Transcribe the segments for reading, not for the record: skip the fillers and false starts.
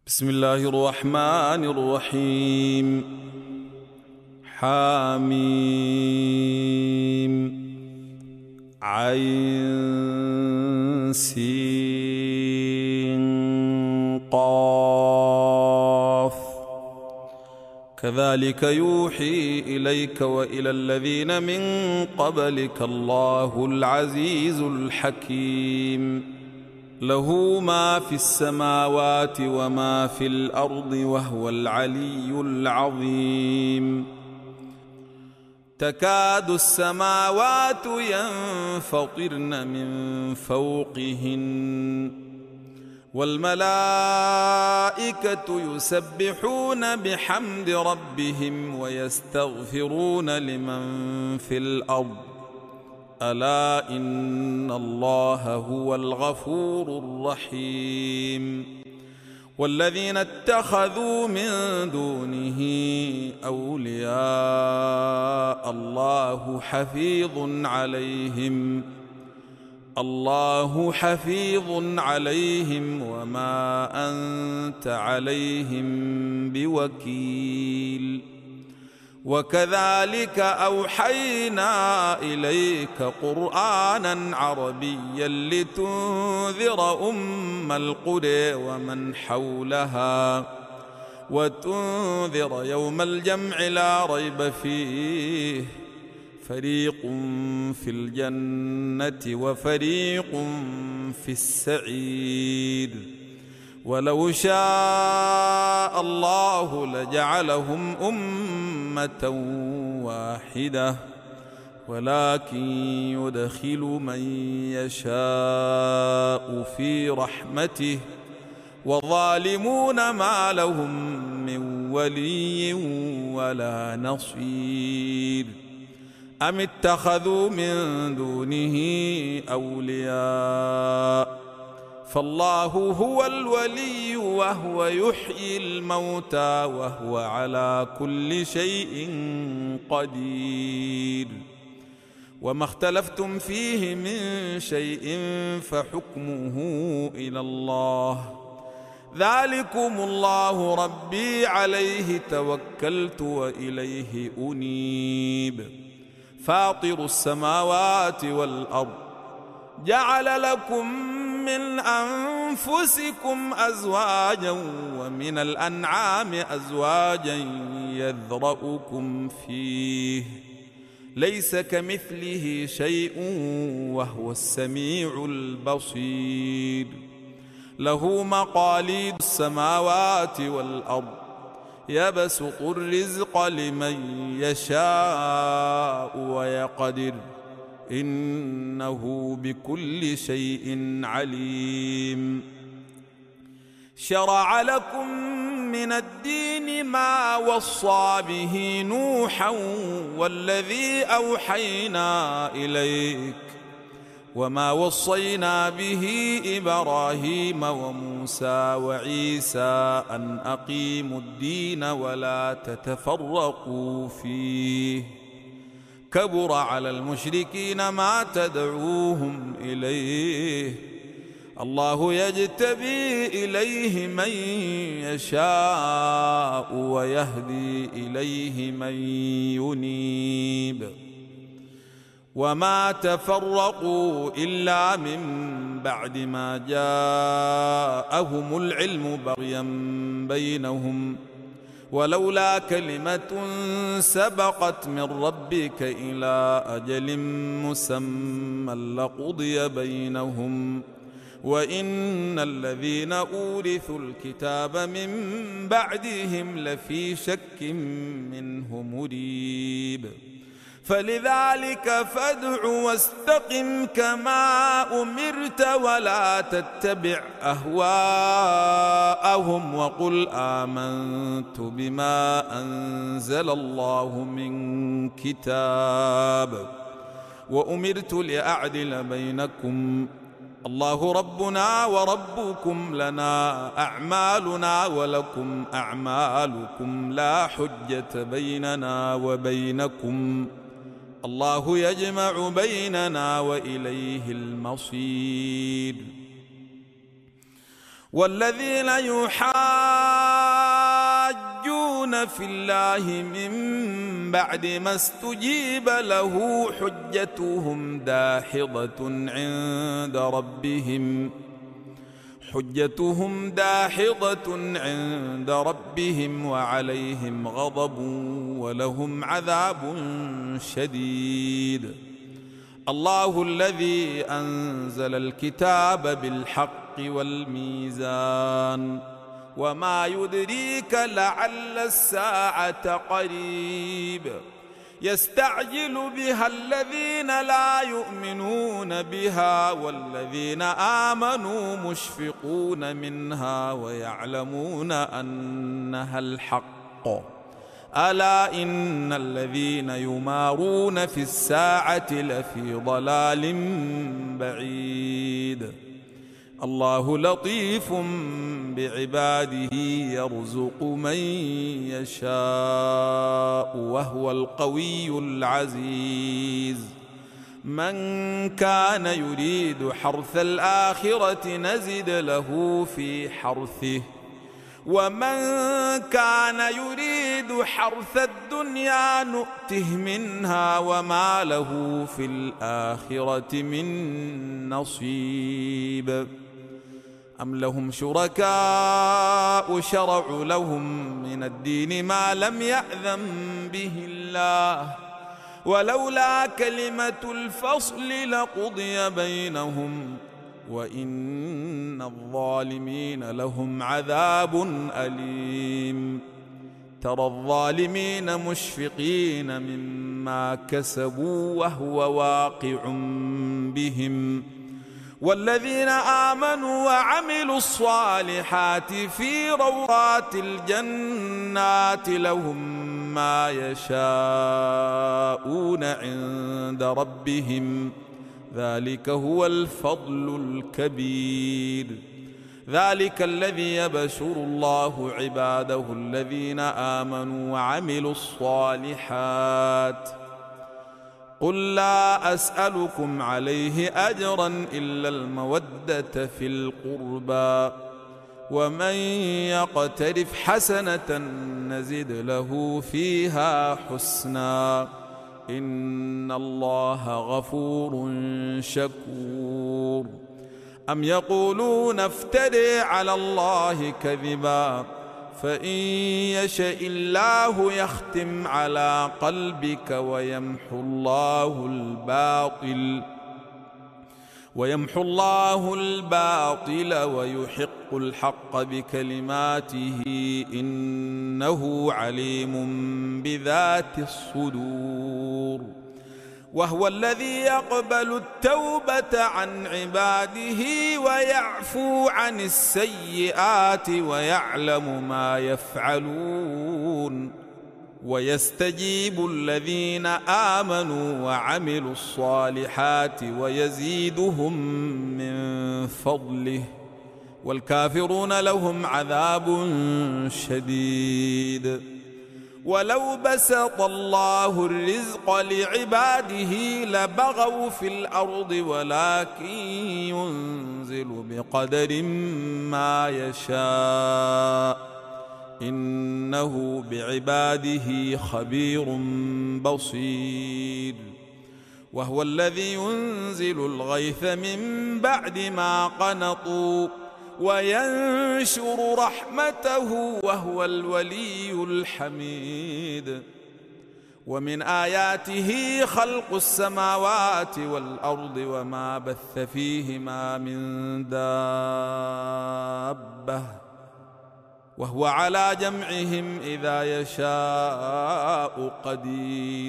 بسم الله الرحمن الرحيم. حاميم عين سين قاف. كذلك يوحي إليك وإلى الذين من قبلك الله العزيز الحكيم. له ما في السماوات وما في الأرض وهو العلي العظيم. تكاد السماوات ينفطرن من فوقهن والملائكة يسبحون بحمد ربهم ويستغفرون لمن في الأرض ألا إن الله هو الغفور الرحيم. والذين اتخذوا من دونه أولياء الله حفيظ عليهم وما أنت عليهم بوكيل. وكذلك أوحينا إليك قرآنا عربيا لتنذر أم القرى ومن حولها وتنذر يوم الجمع لا ريب فيه فريق في الجنة وفريق في السعير. ولو شاء الله لجعلهم أمة واحدة ولكن يدخل من يشاء في رحمته والظالمون ما لهم من ولي ولا نصير. أم اتخذوا من دونه أولياء فالله هو الولي وهو يحيي الموتى وهو على كل شيء قدير. وما اختلفتم فيه من شيء فحكمه إلى الله. ذلكم الله ربي عليه توكلت وإليه أنيب. فاطر السماوات والأرض جعل لكم من أنفسكم أزواجا ومن الأنعام أزواجا يذرأكم فيه ليس كمثله شيء وهو السميع البصير. له مقاليد السماوات والأرض يبسط الرزق لمن يشاء ويقدر إنه بكل شيء عليم. شرع لكم من الدين ما وصى به نوحا والذي أوحينا إليك وما وصينا به إبراهيم وموسى وعيسى أن أقيموا الدين ولا تتفرقوا فيه. كبر على المشركين ما تدعوهم إليه. الله يجتبي إليه من يشاء ويهدي إليه من ينيب. وما تفرقوا إلا من بعد ما جاءهم العلم بغيا بينهم ولولا كلمة سبقت من ربك إلى أجل مسمى لقضي بينهم وإن الذين أورثوا الكتاب من بعدهم لفي شك منه مريب. فلذلك فادع واستقم كما أمرت ولا تتبع أهواءهم وقل آمنت بما أنزل الله من كتاب وأمرت لأعدل بينكم الله ربنا وربكم لنا أعمالنا ولكم أعمالكم لا حجة بيننا وبينكم الله يجمع بيننا وإليه المصير. والذين يحادون يجادلون في الله من بعد ما استجيب له حجتهم داحضة عند ربهم وعليهم غضب ولهم عذاب شديد. الله الذي أنزل الكتاب بالحق والميزان وما يدريك لعل الساعة قريب يستعجل بها الذين لا يؤمنون بها والذين آمنوا مشفقون منها ويعلمون أنها الحق ألا إن الذين يمارون في الساعة لفي ضلال بعيد. الله لطيف بعباده يرزق من يشاء وهو القوي العزيز. من كان يريد حرث الآخرة نزد له في حرثه ومن كان يريد حرث الدنيا نؤته منها وما له في الآخرة من نصيب. أم لهم شركاء شرعوا لهم من الدين ما لم يأذن به الله ولولا كلمة الفصل لقضي بينهم وإن الظالمين لهم عذاب أليم. ترى الظالمين مشفقين مما كسبوا وهو واقع بهم والذين آمنوا وعملوا الصالحات في روضات الجنات لهم ما يشاءون عند ربهم ذلك هو الفضل الكبير. ذلك الذي يبشر الله عباده الذين آمنوا وعملوا الصالحات. قل لا أسألكم عليه أجرا إلا المودة في القربى ومن يقترف حسنة نزد له فيها حسنا إن الله غفور شكور. أم يقولون افتري على الله كذبا فإن يشاء الله يختم على قلبك ويمحو الله الباطل ويحق الحق بكلماته إنه عليم بذات الصدور. وهو الذي يقبل التوبة عن عباده ويعفو عن السيئات ويعلم ما يفعلون ويستجيب الذين آمنوا وعملوا الصالحات ويزيدهم من فضله والكافرون لهم عذاب شديد. ولو بسط الله الرزق لعباده لبغوا في الأرض ولكن ينزل بقدر ما يشاء إنه بعباده خبير بصير. وهو الذي ينزل الغيث من بعد ما قنطوا وينشر رحمته وهو الولي الحميد. ومن آياته خلق السماوات والأرض وما بث فيهما من دابة وهو على جمعهم إذا يشاء قدير.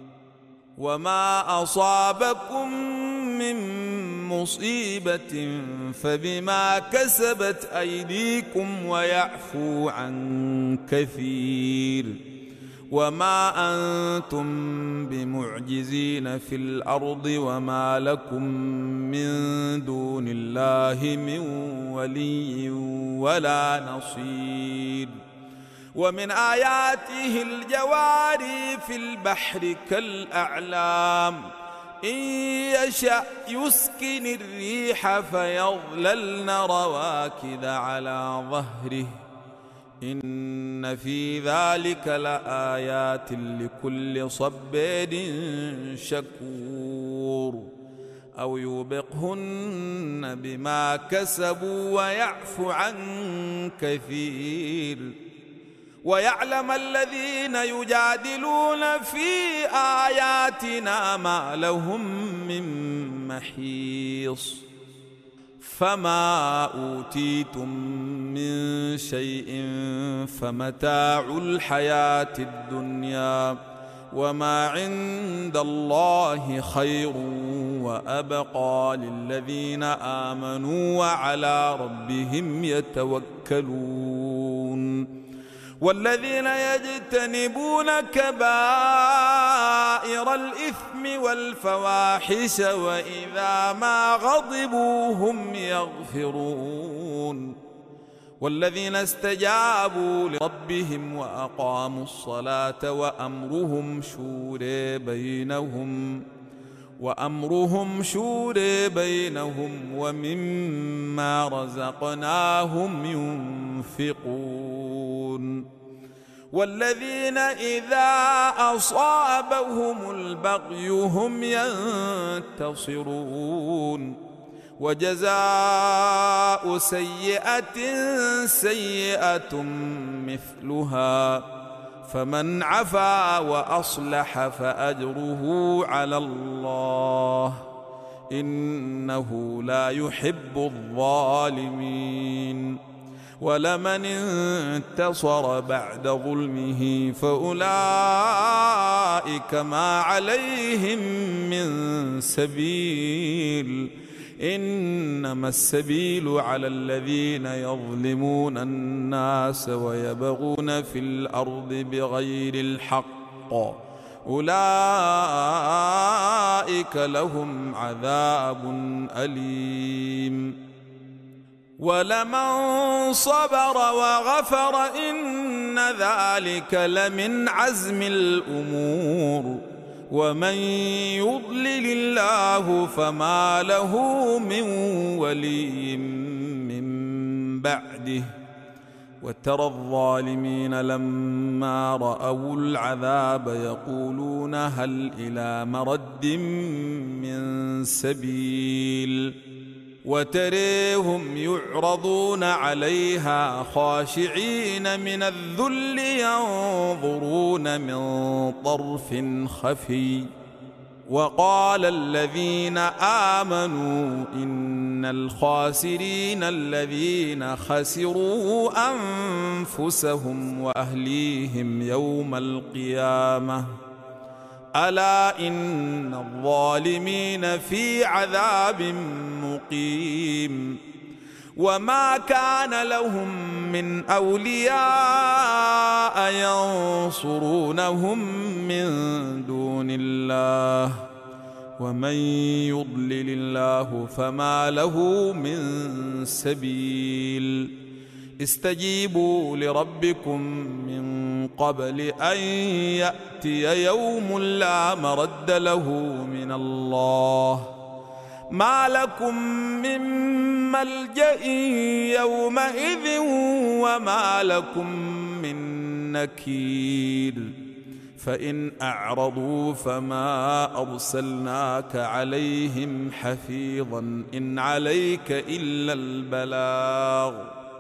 وما أصابكم من مصيبة فبما كسبت أيديكم ويعفو عن كثير. وما أنتم بمعجزين في الأرض وما لكم من دون الله من ولي ولا نصير. ومن آياته الجواري في البحر كالأعلام إن يشأ يسكن الريح فيظللن رواكد على ظهره إن في ذلك لآيات لكل صبار شكور أو يوبقهن بما كسبوا ويعفو عن كثير ويعلم الذين يجادلون في آياتنا ما لهم من محيص فما أوتيتم من شيء فمتاع الحياة الدنيا وما عند الله خير وأبقى للذين آمنوا وعلى ربهم يتوكلون والذين يجتنبون كبائر الإثم والفواحش وإذا ما غضبوا هم يغفرون والذين استجابوا لربهم وأقاموا الصلاة وأمرهم شورى بينهم ومما رزقناهم ينفقون والذين إذا أصابهم البغي هم ينتصرون وجزاء سيئة سيئة مثلها فمن عفا وأصلح فأجره على الله إنه لا يحب الظالمين ولمن انتصر بعد ظلمه فأولئك ما عليهم من سبيل إنما السبيل على الذين يظلمون الناس ويبغون في الأرض بغير الحق أولئك لهم عذاب أليم ولمن صبر وغفر إن ذلك لمن عزم الأمور ومن يضلل الله فما له من ولي من بعده وترى الظالمين لما رأوا العذاب يقولون هل إلى مرد من سبيل وتريهم يعرضون عليها خاشعين من الذل ينظرون من طرف خفي وقال الذين آمنوا إن الخاسرين الذين خسروا أنفسهم وأهليهم يوم القيامة ألا إن الظالمين في عذاب مقيم وما كان لهم من أولياء ينصرونهم من دون الله ومن يضلل الله فما له من سبيل استجيبوا لربكم من قبل أن يأتي يوم لا مرد له من الله ما لكم من ملجأ يومئذ وما لكم من نكير فإن أعرضوا فما أرسلناك عليهم حفيظا إن عليك إلا البلاغ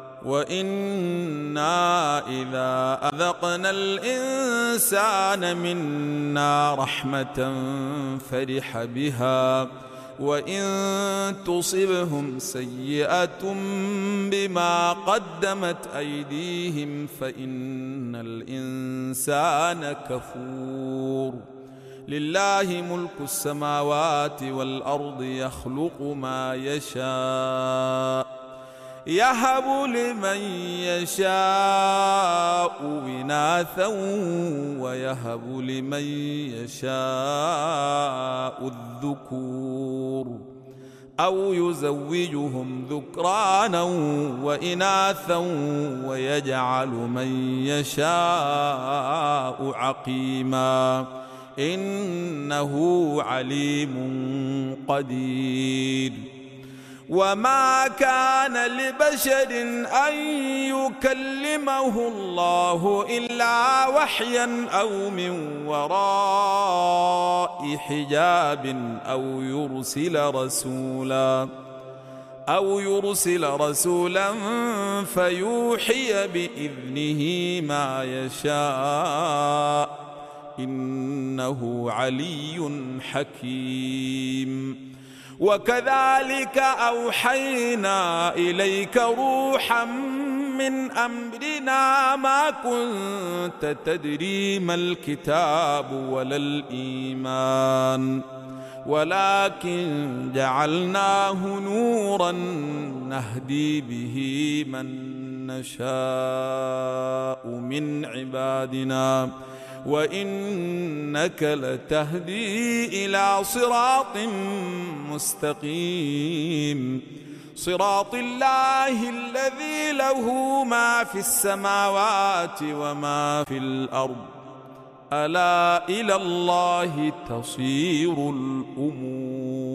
وإنا إذا أذقنا الإنسان منا رحمة فرح بها وإن تصبهم سيئة بما قدمت أيديهم فإن الإنسان كفور لله ملك السماوات والأرض يخلق ما يشاء يهب لمن يشاء إناثا ويهب لمن يشاء الذكور أو يزوجهم ذكرانا وإناثا ويجعل من يشاء عقيما إنه عليم قدير وما كان لبشر أن يكلمه الله إلا وحيا أو من وراء حجاب أو يرسل رسولا فيوحي بإذنه ما يشاء إنه علي حكيم. وكذلك أوحينا إليك روحا من أمرنا ما كنت تدري ما الكتاب ولا الإيمان ولكن جعلناه نورا نهدي به من نشاء من عبادنا وإنك لتهدي إلى صراط مستقيم صراط الله الذي له ما في السماوات وما في الأرض ألا إلى الله تصير الأمور.